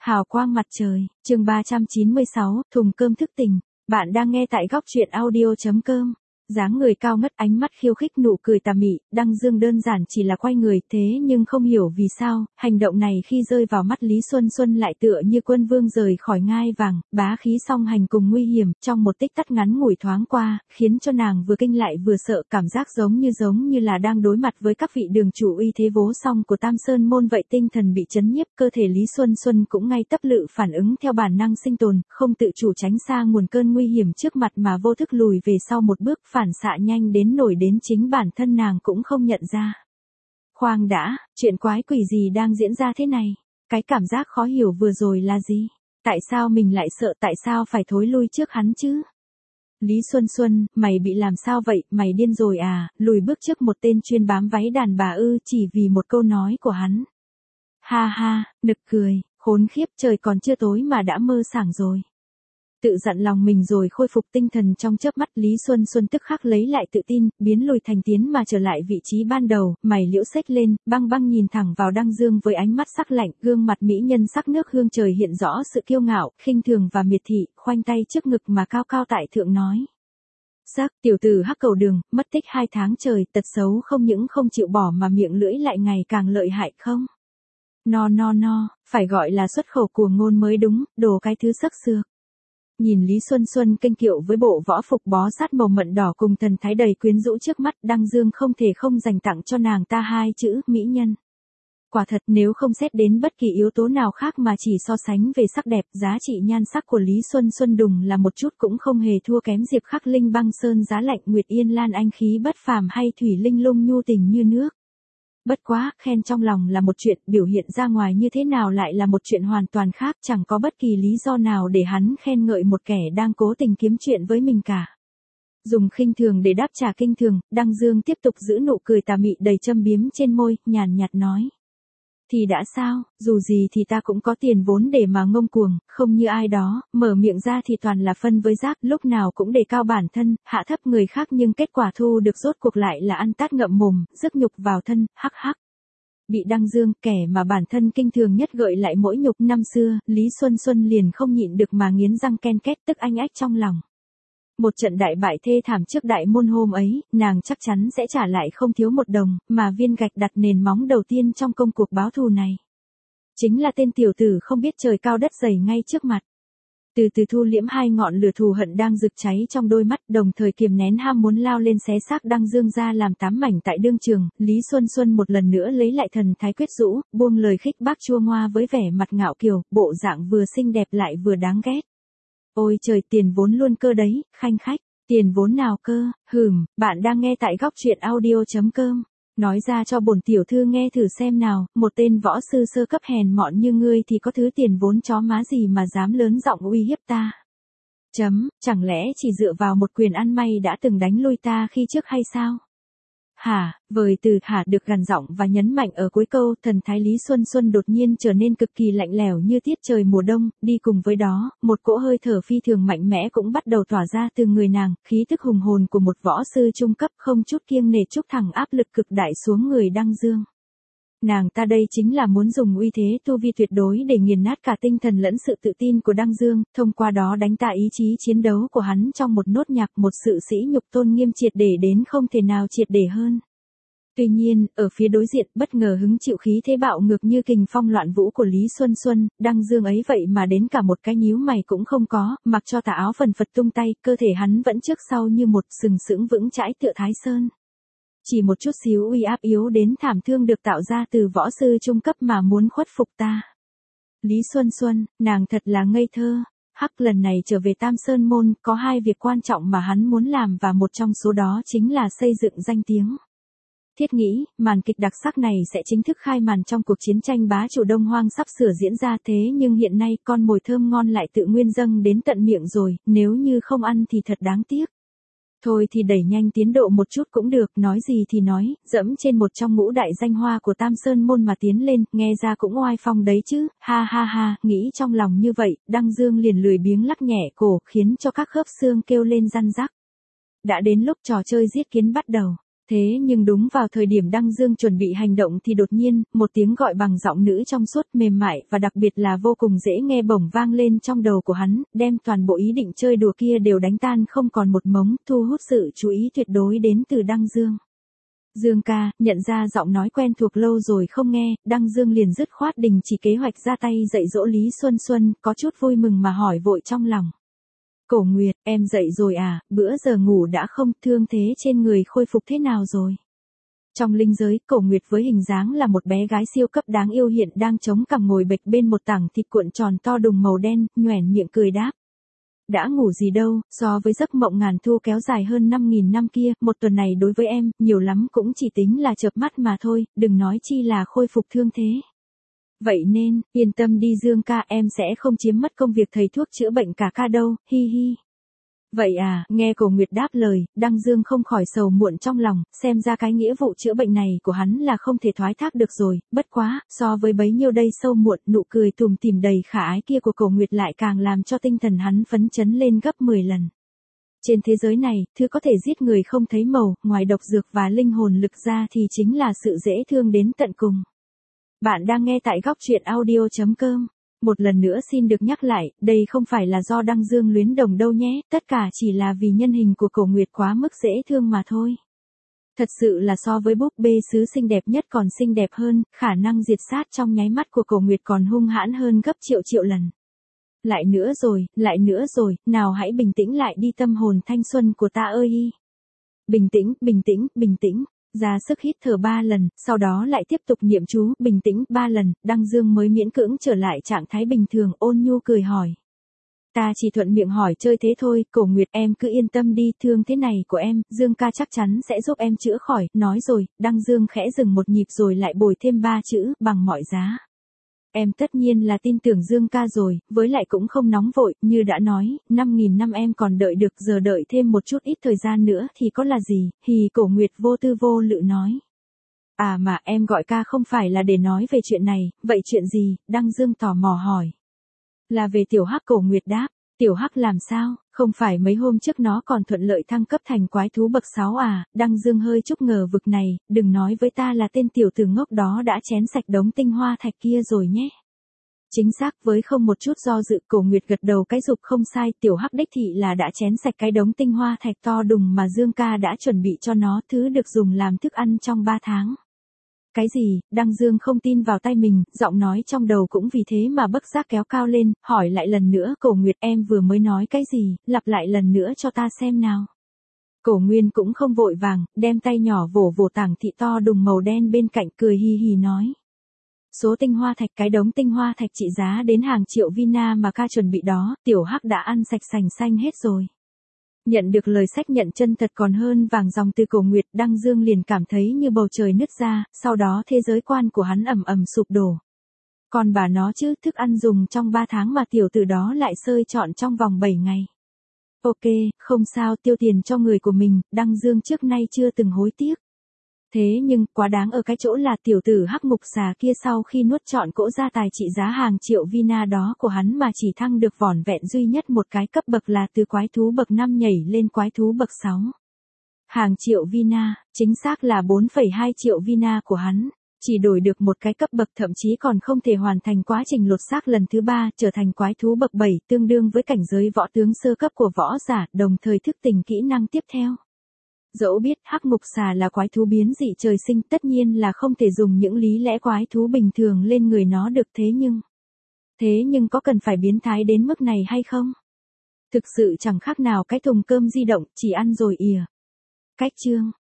Hào quang mặt trời, chương 396, thùng cơm thức tỉnh. Bạn đang nghe tại góc truyện audio.com. Dáng người cao ngất, ánh mắt khiêu khích, nụ cười tà mị, Đăng Dương đơn giản chỉ là quay người, thế nhưng không hiểu vì sao, hành động này khi rơi vào mắt Lý Xuân Xuân lại tựa như quân vương rời khỏi ngai vàng, bá khí song hành cùng nguy hiểm, trong một tích tắc ngắn ngủi thoáng qua, khiến cho nàng vừa kinh lại vừa sợ, cảm giác giống như là đang đối mặt với các vị đường chủ uy thế vô song của Tam Sơn môn vậy. Tinh thần bị chấn nhiếp, cơ thể Lý Xuân Xuân cũng ngay tắp lự phản ứng theo bản năng sinh tồn, không tự chủ tránh xa nguồn cơn nguy hiểm trước mặt mà vô thức lùi về sau một bước, phản xạ nhanh đến nổi đến chính bản thân nàng cũng không nhận ra. Khoan đã, chuyện quái quỷ gì đang diễn ra thế này? Cái cảm giác khó hiểu vừa rồi là gì? Tại sao mình lại sợ, tại sao phải thối lui trước hắn chứ? Lý Xuân Xuân, mày bị làm sao vậy, mày điên rồi à? Lùi bước trước một tên chuyên bám váy đàn bà ư? Chỉ vì một câu nói của hắn. Ha ha, nực cười, khốn khiếp, trời còn chưa tối mà đã mơ sảng rồi. Tự dặn lòng mình rồi khôi phục tinh thần trong chớp mắt, Lý Xuân Xuân tức khắc lấy lại tự tin, biến lùi thành tiến mà trở lại vị trí ban đầu, mày liễu xếch lên, băng băng nhìn thẳng vào Đăng Dương với ánh mắt sắc lạnh, gương mặt mỹ nhân sắc nước hương trời hiện rõ sự kiêu ngạo, khinh thường và miệt thị, khoanh tay trước ngực mà cao cao tại thượng nói. Sắc, tiểu tử hắc cầu đường, mất tích 2 tháng trời, tật xấu không những không chịu bỏ mà miệng lưỡi lại ngày càng lợi hại không? No, phải gọi là xuất khẩu của ngôn mới đúng, đồ cái thứ sắc xược. Nhìn Lý Xuân Xuân kênh kiệu với bộ võ phục bó sát màu mận đỏ cùng thần thái đầy quyến rũ trước mắt, Đăng Dương không thể không dành tặng cho nàng ta 2 chữ, mỹ nhân. Quả thật, nếu không xét đến bất kỳ yếu tố nào khác mà chỉ so sánh về sắc đẹp, giá trị nhan sắc của Lý Xuân Xuân đùng là một chút cũng không hề thua kém Diệp Khắc Linh băng sơn giá lạnh, Nguyệt Yên Lan anh khí bất phàm hay Thủy Linh Lung nhu tình như nước. Bất quá, khen trong lòng là một chuyện, biểu hiện ra ngoài như thế nào lại là một chuyện hoàn toàn khác, chẳng có bất kỳ lý do nào để hắn khen ngợi một kẻ đang cố tình kiếm chuyện với mình cả. Dùng khinh thường để đáp trả kinh thường, Đăng Dương tiếp tục giữ nụ cười tà mị đầy châm biếm trên môi, nhàn nhạt nói. Thì đã sao, dù gì thì ta cũng có tiền vốn để mà ngông cuồng, không như ai đó, mở miệng ra thì toàn là phân với rác, lúc nào cũng đề cao bản thân, hạ thấp người khác nhưng kết quả thu được rốt cuộc lại là ăn tát ngậm mồm, rước nhục vào thân, hắc hắc. Bị Đăng Dương, kẻ mà bản thân kinh thường nhất gợi lại mỗi nhục năm xưa, Lý Xuân Xuân liền không nhịn được mà nghiến răng ken két, tức anh ách trong lòng. Một trận đại bại thê thảm trước đại môn hôm ấy, nàng chắc chắn sẽ trả lại không thiếu một đồng, mà viên gạch đặt nền móng đầu tiên trong công cuộc báo thù này. Chính là tên tiểu tử không biết trời cao đất dày ngay trước mặt. Từ từ thu liễm 2 ngọn lửa thù hận đang rực cháy trong đôi mắt, đồng thời kiềm nén ham muốn lao lên xé xác Đăng Dương ra làm 8 mảnh tại đương trường, Lý Xuân Xuân một lần nữa lấy lại thần thái quyết rũ, buông lời khích bác chua ngoa với vẻ mặt ngạo kiều, bộ dạng vừa xinh đẹp lại vừa đáng ghét. Ôi trời, tiền vốn luôn cơ đấy, khanh khách, tiền vốn nào cơ, bạn đang nghe tại góc truyện audio.com. Nói ra cho bổn tiểu thư nghe thử xem nào, một tên võ sư sơ cấp hèn mọn như ngươi thì có thứ tiền vốn chó má gì mà dám lớn giọng uy hiếp ta. Chẳng lẽ chỉ dựa vào một quyền ăn may đã từng đánh lui ta khi trước hay sao? Vời từ được gằn giọng và nhấn mạnh ở cuối câu, thần thái Lý Xuân Xuân đột nhiên trở nên cực kỳ lạnh lẽo như tiết trời mùa đông, đi cùng với đó, một cỗ hơi thở phi thường mạnh mẽ cũng bắt đầu tỏa ra từ người nàng, khí tức hùng hồn của một võ sư trung cấp không chút kiêng nể trút thẳng áp lực cực đại xuống người Đăng Dương. Nàng ta đây chính là muốn dùng uy thế tu vi tuyệt đối để nghiền nát cả tinh thần lẫn sự tự tin của Đăng Dương, thông qua đó đánh tạ ý chí chiến đấu của hắn trong một nốt nhạc, một sự sỉ nhục tôn nghiêm triệt để đến không thể nào triệt để hơn. Tuy nhiên, ở phía đối diện, bất ngờ hứng chịu khí thế bạo ngược như kình phong loạn vũ của Lý Xuân Xuân, Đăng Dương ấy vậy mà đến cả một cái nhíu mày cũng không có, mặc cho tà áo phần phật tung tay, cơ thể hắn vẫn trước sau như một sừng sững vững chãi tựa Thái Sơn. Chỉ một chút xíu uy áp yếu đến thảm thương được tạo ra từ võ sư trung cấp mà muốn khuất phục ta. Lý Xuân Xuân, nàng thật là ngây thơ. Lần này trở về Tam Sơn môn, có 2 việc quan trọng mà hắn muốn làm và một trong số đó chính là xây dựng danh tiếng. Thiết nghĩ, màn kịch đặc sắc này sẽ chính thức khai màn trong cuộc chiến tranh bá chủ Đông Hoang sắp sửa diễn ra, thế nhưng hiện nay con mồi thơm ngon lại tự nguyên dâng đến tận miệng rồi, nếu như không ăn thì thật đáng tiếc. Thôi thì đẩy nhanh tiến độ một chút cũng được, nói gì thì nói, dẫm trên một trong ngũ đại danh hoa của Tam Sơn môn mà tiến lên, nghe ra cũng oai phong đấy chứ, ha, nghĩ trong lòng như vậy, Đăng Dương liền lười biếng lắc nhẹ cổ, khiến cho các khớp xương kêu lên răn rắc. Đã đến lúc trò chơi giết kiến bắt đầu. Thế nhưng đúng vào thời điểm Đăng Dương chuẩn bị hành động thì đột nhiên, một tiếng gọi bằng giọng nữ trong suốt mềm mại và đặc biệt là vô cùng dễ nghe bỗng vang lên trong đầu của hắn, đem toàn bộ ý định chơi đùa kia đều đánh tan không còn một mống, thu hút sự chú ý tuyệt đối đến từ Đăng Dương. Dương ca, nhận ra giọng nói quen thuộc lâu rồi không nghe, Đăng Dương liền dứt khoát đình chỉ kế hoạch ra tay dạy dỗ Lý Xuân Xuân, có chút vui mừng mà hỏi vội trong lòng. Cổ Nguyệt, em dậy rồi à, bữa giờ ngủ đã không, thương thế trên người khôi phục thế nào rồi? Trong linh giới, Cổ Nguyệt với hình dáng là một bé gái siêu cấp đáng yêu hiện đang chống cằm ngồi bệt bên một tảng thịt cuộn tròn to đùng màu đen, nhoẻn miệng cười đáp. Đã ngủ gì đâu, so với giấc mộng ngàn thu kéo dài hơn 5.000 năm kia, một tuần này đối với em, nhiều lắm cũng chỉ tính là chợp mắt mà thôi, đừng nói chi là khôi phục thương thế. Vậy nên, yên tâm đi Dương ca, em sẽ không chiếm mất công việc thầy thuốc chữa bệnh cả ca đâu, hi hi. Vậy à, nghe Cổ Nguyệt đáp lời, Đăng Dương không khỏi sầu muộn trong lòng, xem ra cái nghĩa vụ chữa bệnh này của hắn là không thể thoái thác được rồi, bất quá, so với bấy nhiêu đây sâu muộn, nụ cười tủm tỉm đầy khả ái kia của Cổ Nguyệt lại càng làm cho tinh thần hắn phấn chấn lên gấp 10 lần. Trên thế giới này, thứ có thể giết người không thấy màu, ngoài độc dược và linh hồn lực ra thì chính là sự dễ thương đến tận cùng. Bạn đang nghe tại góc truyện audio.com. Một lần nữa xin được nhắc lại, đây không phải là do Đăng Dương luyến đồng đâu nhé, tất cả chỉ là vì nhân hình của Cổ Nguyệt quá mức dễ thương mà thôi. Thật sự là so với búp bê sứ xinh đẹp nhất còn xinh đẹp hơn, khả năng diệt sát trong nháy mắt của Cổ Nguyệt còn hung hãn hơn gấp triệu lần. Lại nữa rồi, nào hãy bình tĩnh lại đi tâm hồn thanh xuân của ta ơi. Bình tĩnh, bình tĩnh, bình tĩnh. Ra sức hít thở 3 lần, sau đó lại tiếp tục niệm chú, bình tĩnh 3 lần, Đăng Dương mới miễn cưỡng trở lại trạng thái bình thường, ôn nhu cười hỏi. Ta chỉ thuận miệng hỏi chơi thế thôi, Cổ Nguyệt em cứ yên tâm đi, thương thế này của em, Dương ca chắc chắn sẽ giúp em chữa khỏi, nói rồi, Đăng Dương khẽ dừng một nhịp rồi lại bồi thêm 3 chữ, bằng mọi giá. Em tất nhiên là tin tưởng Dương ca rồi, với lại cũng không nóng vội, như đã nói, 5.000 năm em còn đợi được, giờ đợi thêm một chút ít thời gian nữa thì có là gì, hì Cổ Nguyệt vô tư vô lự nói. À mà em gọi ca không phải là để nói về chuyện này, vậy chuyện gì, Đăng Dương tò mò hỏi. Là về Tiểu Hắc, Cổ Nguyệt đáp. Tiểu Hắc làm sao, không phải mấy hôm trước nó còn thuận lợi thăng cấp thành quái thú bậc 6 à, Đăng Dương hơi chút ngờ vực này, đừng nói với ta là tên tiểu tử ngốc đó đã chén sạch đống tinh hoa thạch kia rồi nhé. Chính xác, với không một chút do dự, Cổ Nguyệt gật đầu cái dục không sai, Tiểu Hắc đích thị là đã chén sạch cái đống tinh hoa thạch to đùng mà Dương ca đã chuẩn bị cho nó, thứ được dùng làm thức ăn trong 3 tháng. Cái gì, Đăng Dương không tin vào tay mình, giọng nói trong đầu cũng vì thế mà bất giác kéo cao lên, hỏi lại lần nữa, Cổ Nguyệt em vừa mới nói cái gì, lặp lại lần nữa cho ta xem nào. Cổ Nguyên cũng không vội vàng, đem tay nhỏ vỗ vỗ tảng thị to đùng màu đen bên cạnh cười hì hì nói. Số tinh hoa thạch, cái đống tinh hoa thạch trị giá đến hàng triệu vina mà ca chuẩn bị đó, Tiểu Hắc đã ăn sạch sành xanh hết rồi. Nhận được lời xác nhận chân thật còn hơn vàng dòng từ Cổ Nguyệt, Đăng Dương liền cảm thấy như bầu trời nứt ra, sau đó thế giới quan của hắn ầm ầm sụp đổ. Còn bà nó chứ, thức ăn dùng trong 3 tháng mà tiểu tử đó lại sơi chọn trong vòng 7 ngày. Ok, không sao, tiêu tiền cho người của mình, Đăng Dương trước nay chưa từng hối tiếc. Thế nhưng, quá đáng ở cái chỗ là tiểu tử Hắc Ngục Xà kia sau khi nuốt trọn cỗ gia tài trị giá hàng triệu vina đó của hắn mà chỉ thăng được vỏn vẹn duy nhất một cái cấp bậc là từ quái thú bậc 5 nhảy lên quái thú bậc 6. Hàng triệu vina, chính xác là 4,2 triệu vina của hắn. Chỉ đổi được một cái cấp bậc, thậm chí còn không thể hoàn thành quá trình lột xác lần thứ 3, trở thành quái thú bậc 7, tương đương với cảnh giới võ tướng sơ cấp của võ giả, đồng thời thức tỉnh kỹ năng tiếp theo. Dẫu biết Hắc Ngục Xà là quái thú biến dị trời sinh, tất nhiên là không thể dùng những lý lẽ quái thú bình thường lên người nó được, thế nhưng có cần phải biến thái đến mức này hay không? Thực sự chẳng khác nào cái thùng cơm di động, chỉ ăn rồi ỉa. Cách chương